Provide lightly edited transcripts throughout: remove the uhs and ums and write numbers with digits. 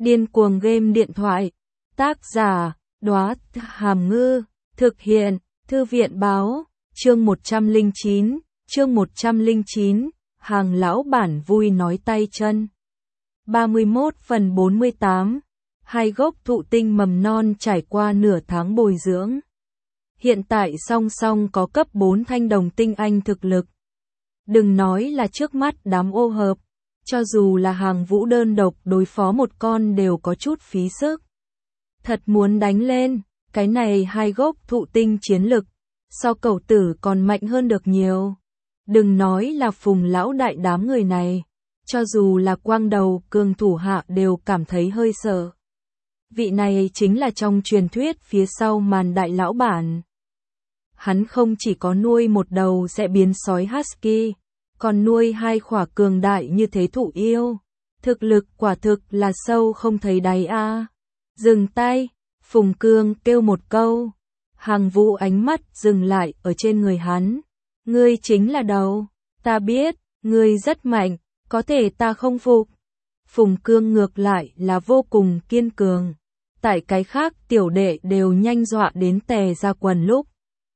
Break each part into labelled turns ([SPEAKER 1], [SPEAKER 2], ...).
[SPEAKER 1] Điên cuồng game điện thoại. Tác giả, Đóa Hàm Ngư. Thực hiện, Thư viện báo. Chương 109, hàng lão bản vui nói tay chân. 31/48. Hai gốc thụ tinh mầm non trải qua nửa tháng bồi dưỡng. Hiện tại song song có cấp 4 thanh đồng tinh anh thực lực. Đừng nói là trước mắt đám ô hợp, cho dù là Hàng Vũ đơn độc đối phó một con đều có chút phí sức. Thật muốn đánh lên, cái này hai gốc thụ tinh chiến lực, so cẩu tử còn mạnh hơn được nhiều. Đừng nói là Phùng lão đại đám người này, cho dù là Quang Đầu Cường thủ hạ đều cảm thấy hơi sợ. Vị này chính là trong truyền thuyết phía sau màn đại lão bản. Hắn không chỉ có nuôi một đầu sẽ biến sói husky, còn nuôi hai khỏa cường đại như thế thụ yêu. Thực lực quả thực là sâu không thấy đáy a. Dừng tay, Phùng Cương kêu một câu. Hàng Vũ ánh mắt dừng lại ở trên người hắn. Ngươi chính là đầu, ta biết, ngươi rất mạnh, có thể ta không phục. Phùng Cương ngược lại là vô cùng kiên cường. Tại cái khác tiểu đệ đều nhanh dọa đến tè ra quần lúc.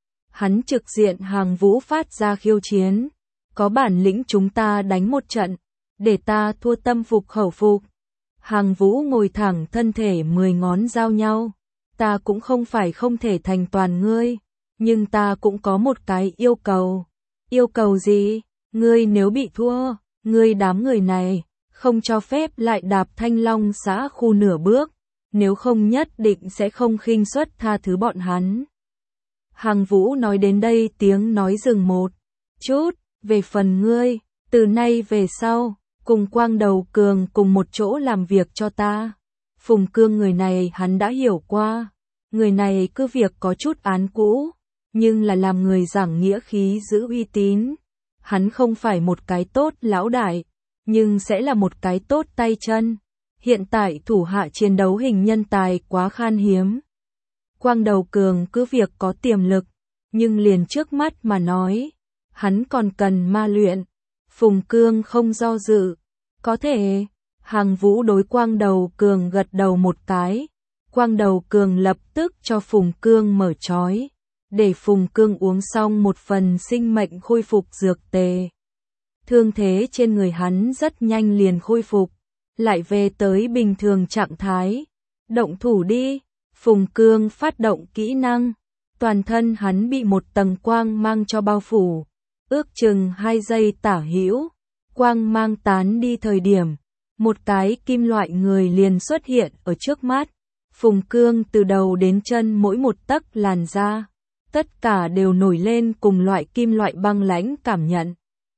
[SPEAKER 1] Hắn trực diện Hàng Vũ phát ra khiêu chiến. Có bản lĩnh chúng ta đánh một trận, để ta thua tâm phục khẩu phục. Hàng Vũ ngồi thẳng thân thể 10 ngón giao nhau. Ta cũng không phải không thể thành toàn ngươi, nhưng ta cũng có một cái yêu cầu. Yêu cầu gì? Ngươi nếu bị thua, ngươi đám người này, không cho phép lại đạp Thanh Long xã khu nửa bước, nếu không nhất định sẽ không khinh suất tha thứ bọn hắn. Hàng Vũ nói đến đây tiếng nói dừng một chút, về phần ngươi, từ nay về sau, cùng Quang Đầu Cường cùng một chỗ làm việc cho ta. Phùng Cương người này hắn đã hiểu qua, người này cứ việc có chút án cũ, nhưng là làm người giảng nghĩa khí giữ uy tín. Hắn không phải một cái tốt lão đại, nhưng sẽ là một cái tốt tay chân. Hiện tại thủ hạ chiến đấu hình nhân tài quá khan hiếm. Quang Đầu Cường cứ việc có tiềm lực, nhưng liền trước mắt mà nói, hắn còn cần ma luyện. Phùng Cương không do dự. Có thể. Hàng Vũ đối Quang Đầu Cường gật đầu một cái. Quang Đầu Cường lập tức cho Phùng Cương mở trói, để Phùng Cương uống xong một phần sinh mệnh khôi phục dược tề. Thương thế trên người hắn rất nhanh liền khôi phục, lại về tới bình thường trạng thái. Động thủ đi. Phùng Cương phát động kỹ năng. Toàn thân hắn bị một tầng quang mang cho bao phủ. Ước chừng 2 giây tả hữu, quang mang tán đi thời điểm, một cái kim loại người liền xuất hiện ở trước mắt. Phùng Cương từ đầu đến chân mỗi một tấc làn da, tất cả đều nổi lên cùng loại kim loại băng lãnh cảm nhận.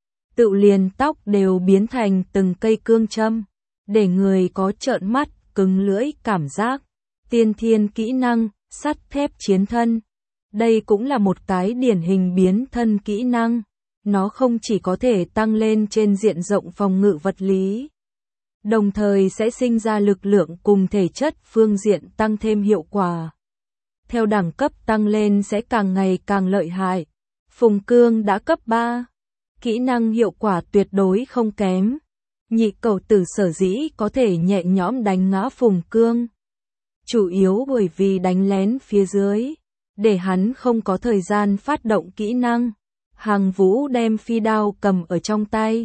[SPEAKER 1] Tự liền tóc đều biến thành từng cây cương châm, để người có trợn mắt, cứng lưỡi cảm giác. Tiên thiên kỹ năng, sắt thép chiến thân. Đây cũng là một cái điển hình biến thân kỹ năng. Nó không chỉ có thể tăng lên trên diện rộng phòng ngự vật lý, đồng thời sẽ sinh ra lực lượng cùng thể chất phương diện tăng thêm hiệu quả. Theo đẳng cấp tăng lên sẽ càng ngày càng lợi hại. Phùng Cương đã cấp 3. Kỹ năng hiệu quả tuyệt đối không kém. Nhị cẩu tử sở dĩ có thể nhẹ nhõm đánh ngã Phùng Cương, chủ yếu bởi vì đánh lén phía dưới, để hắn không có thời gian phát động kỹ năng. Hàng Vũ đem phi đao cầm ở trong tay.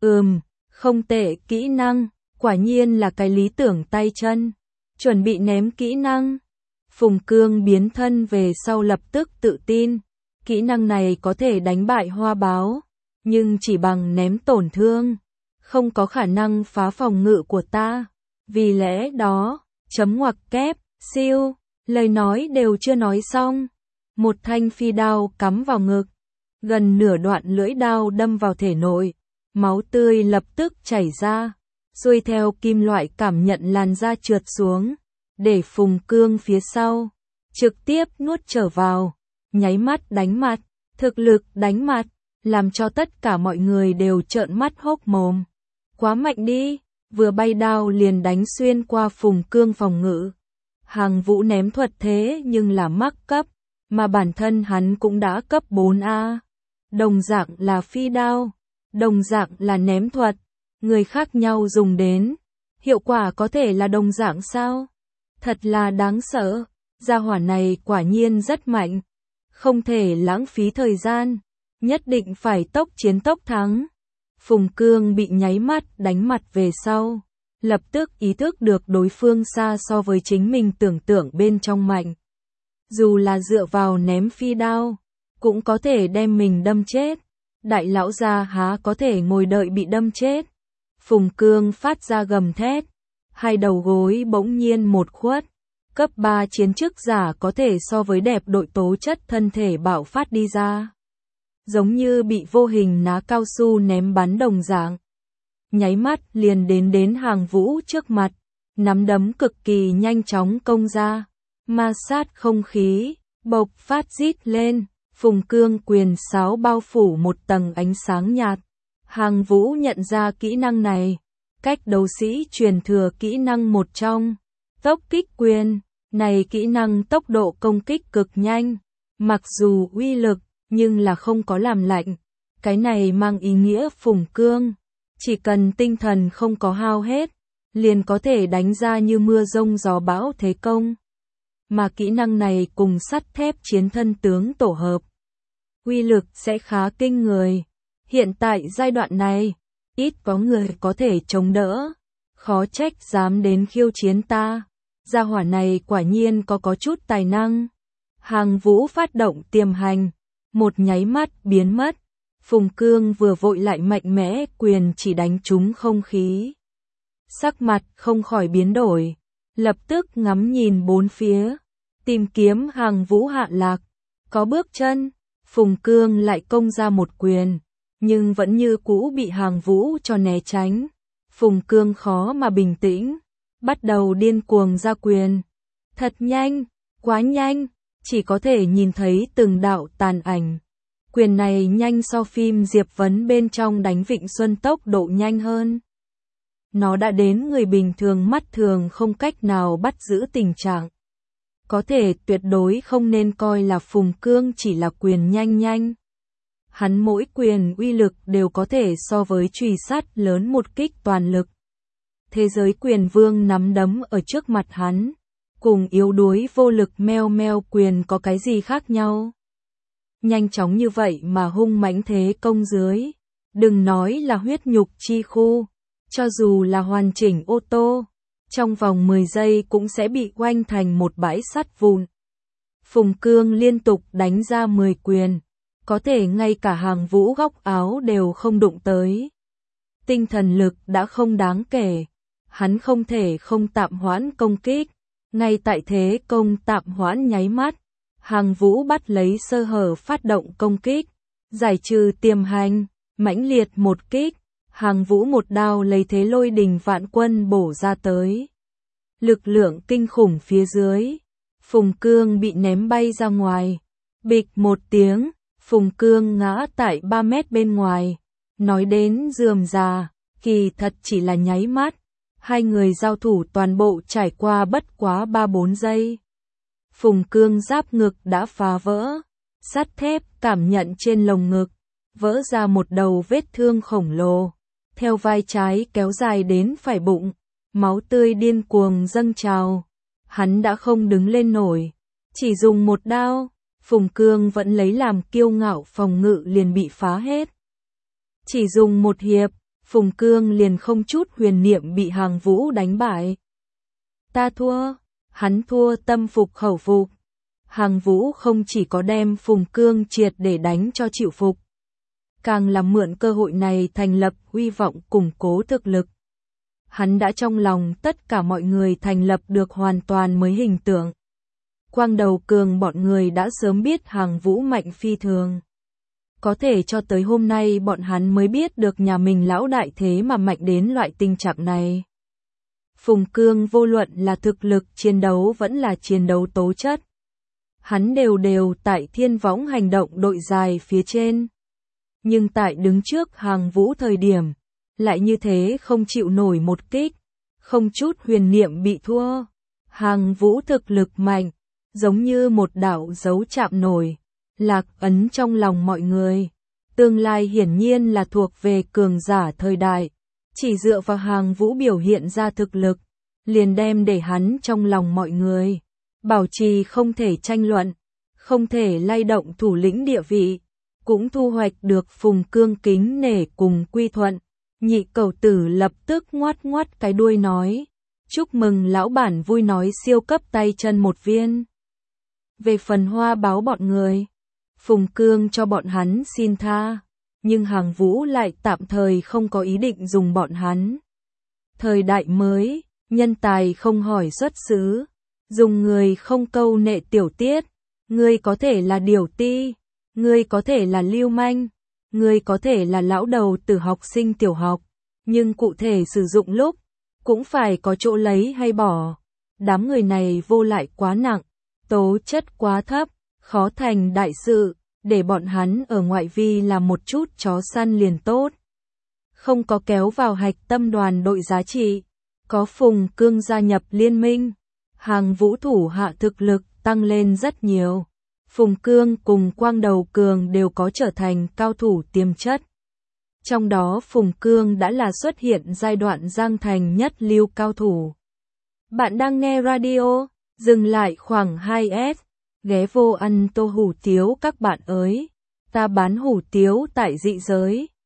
[SPEAKER 1] Không tệ kỹ năng, quả nhiên là cái lý tưởng tay chân. Chuẩn bị ném kỹ năng. Phùng Cương biến thân về sau lập tức tự tin. Kỹ năng này có thể đánh bại hoa báo, nhưng chỉ bằng ném tổn thương, không có khả năng phá phòng ngự của ta. Vì lẽ đó, chấm ngoặc kép, siêu, lời nói đều chưa nói xong. Một thanh phi đao cắm vào ngực. Gần nửa đoạn lưỡi đao đâm vào thể nội, máu tươi lập tức chảy ra, xuôi theo kim loại cảm nhận làn da trượt xuống, để Phùng Cương phía sau, trực tiếp nuốt trở vào, nháy mắt đánh mặt, thực lực đánh mặt, làm cho tất cả mọi người đều trợn mắt hốc mồm. Quá mạnh đi, vừa bay đao liền đánh xuyên qua Phùng Cương phòng ngự. Hàng Vũ ném thuật thế nhưng là mắc cấp, mà bản thân hắn cũng đã cấp 4A. Đồng dạng là phi đao, đồng dạng là ném thuật, người khác nhau dùng đến, Hiệu quả có thể là đồng dạng sao? Thật là đáng sợ, gia hỏa này quả nhiên rất mạnh. Không thể lãng phí thời gian, nhất định phải tốc chiến tốc thắng. Phùng Cương bị nháy mắt đánh mặt về sau, lập tức ý thức được đối phương xa so với chính mình tưởng tượng bên trong mạnh. Dù là dựa vào ném phi đao, cũng có thể đem mình đâm chết. Đại lão gia há có thể ngồi đợi bị đâm chết. Phùng Cương phát ra gầm thét, hai đầu gối bỗng nhiên một khuất. Cấp 3 chiến chức giả có thể so với đẹp đội tố chất thân thể bạo phát đi ra. Giống như bị vô hình ná cao su ném bắn đồng dạng. Nháy mắt liền đến Hàng Vũ trước mặt, nắm đấm cực kỳ nhanh chóng công ra, ma sát không khí, bộc phát rít lên, Phùng Cương quyền sáo bao phủ một tầng ánh sáng nhạt. Hàng Vũ nhận ra kỹ năng này, cách đấu sĩ truyền thừa kỹ năng một trong, tốc kích quyền, này kỹ năng tốc độ công kích cực nhanh, mặc dù uy lực, nhưng là không có làm lạnh. Cái này mang ý nghĩa Phùng Cương, chỉ cần tinh thần không có hao hết, liền có thể đánh ra như mưa rông gió bão thế công. Mà kỹ năng này cùng sắt thép chiến thân tướng tổ hợp, uy lực sẽ khá kinh người. Hiện tại giai đoạn này, ít có người có thể chống đỡ, khó trách dám đến khiêu chiến ta. Gia hỏa này quả nhiên có chút tài năng. Hàng Vũ phát động tiềm hành, một nháy mắt biến mất. Phùng Cương vừa vội lại mạnh mẽ quyền chỉ đánh trúng không khí. Sắc mặt không khỏi biến đổi, lập tức ngắm nhìn bốn phía, tìm kiếm Hàng Vũ hạ lạc. Có bước chân, Phùng Cương lại công ra một quyền, nhưng vẫn như cũ bị Hàng Vũ cho né tránh. Phùng Cương khó mà bình tĩnh, bắt đầu điên cuồng ra quyền. Thật nhanh, quá nhanh, chỉ có thể nhìn thấy từng đạo tàn ảnh. Quyền này nhanh so phim Diệp Vấn bên trong đánh Vịnh Xuân tốc độ nhanh hơn. Nó đã đến người bình thường mắt thường không cách nào bắt giữ tình trạng. Có thể tuyệt đối không nên coi là Phùng Cương chỉ là quyền nhanh. Hắn mỗi quyền uy lực đều có thể so với chùy sắt lớn một kích toàn lực. Thế giới quyền vương nắm đấm ở trước mặt hắn, cùng yếu đuối vô lực meo quyền có cái gì khác nhau. Nhanh chóng như vậy mà hung mãnh thế công dưới, đừng nói là huyết nhục chi khu, cho dù là hoàn chỉnh ô tô, trong vòng 10 giây cũng sẽ bị oanh thành một bãi sắt vụn. Phùng Cương liên tục đánh ra 10 quyền, có thể ngay cả Hàng Vũ góc áo đều không đụng tới. Tinh thần lực đã không đáng kể, hắn không thể không tạm hoãn công kích. Ngay tại thế công tạm hoãn nháy mắt, Hàng Vũ bắt lấy sơ hở phát động công kích, giải trừ tiềm hành, mãnh liệt một kích, Hàng Vũ một đao lấy thế lôi đình vạn quân bổ ra tới. Lực lượng kinh khủng phía dưới, Phùng Cương bị ném bay ra ngoài, bịch một tiếng, Phùng Cương ngã tại 3 mét bên ngoài. Nói đến rườm rà, kỳ thật chỉ là nháy mắt. Hai người giao thủ toàn bộ trải qua bất quá 3-4 giây. Phùng Cương giáp ngực đã phá vỡ, sắt thép cảm nhận trên lồng ngực, vỡ ra một đầu vết thương khổng lồ, theo vai trái kéo dài đến phải bụng, máu tươi điên cuồng dâng trào. Hắn đã không đứng lên nổi, chỉ dùng một đao, Phùng Cương vẫn lấy làm kiêu ngạo phòng ngự liền bị phá hết. Chỉ dùng một hiệp, Phùng Cương liền không chút huyền niệm bị Hàng Vũ đánh bại. Ta thua, hắn thua tâm phục khẩu phục. Hàng Vũ không chỉ có đem Phùng Cương triệt để đánh cho chịu phục, càng là mượn cơ hội này thành lập uy vọng củng cố thực lực. Hắn đã trong lòng tất cả mọi người thành lập được hoàn toàn mới hình tượng. Quang Đầu Cường bọn người đã sớm biết Hàng Vũ mạnh phi thường. Có thể cho tới hôm nay bọn hắn mới biết được nhà mình lão đại thế mà mạnh đến loại tình trạng này. Phùng Cương vô luận là thực lực chiến đấu vẫn là chiến đấu tố chất. Hắn đều tại Thiên Võng hành động đội dài phía trên. Nhưng tại đứng trước Hàng Vũ thời điểm, lại như thế không chịu nổi một kích, không chút huyền niệm bị thua. Hàng Vũ thực lực mạnh, giống như một đạo dấu chạm nổi, lạc ấn trong lòng mọi người. Tương lai hiển nhiên là thuộc về cường giả thời đại. chỉ dựa vào Hàng Vũ biểu hiện ra thực lực, liền đem để hắn trong lòng mọi người. Bảo trì không thể tranh luận, không thể lay động thủ lĩnh địa vị, cũng thu hoạch được Phùng Cương kính nể cùng quy thuận. Nhị cẩu tử lập tức ngoát ngoát cái đuôi nói, chúc mừng lão bản vui nói siêu cấp tay chân một viên. Về phần hoa báo bọn người, Phùng Cương cho bọn hắn xin tha, nhưng Hàng Vũ lại tạm thời không có ý định dùng bọn hắn. Thời đại mới, nhân tài không hỏi xuất xứ, dùng người không câu nệ tiểu tiết, ngươi có thể là điều ti, ngươi có thể là lưu manh, ngươi có thể là lão đầu tử học sinh tiểu học, nhưng cụ thể sử dụng lúc, cũng phải có chỗ lấy hay bỏ. Đám người này vô lại quá nặng, tố chất quá thấp, khó thành đại sự, để bọn hắn ở ngoại vi là một chút chó săn liền tốt. Không có kéo vào hạch tâm đoàn đội giá trị, có Phùng Cương gia nhập liên minh, Hàng Vũ thủ hạ thực lực tăng lên rất nhiều. Phùng Cương cùng Quang Đầu Cường đều có trở thành cao thủ tiềm chất. Trong đó Phùng Cương đã là xuất hiện giai đoạn Giang Thành nhất lưu cao thủ. Bạn đang nghe radio, dừng lại khoảng 2S, ghé vô ăn tô hủ tiếu các bạn ơi. Ta bán hủ tiếu tại dị giới.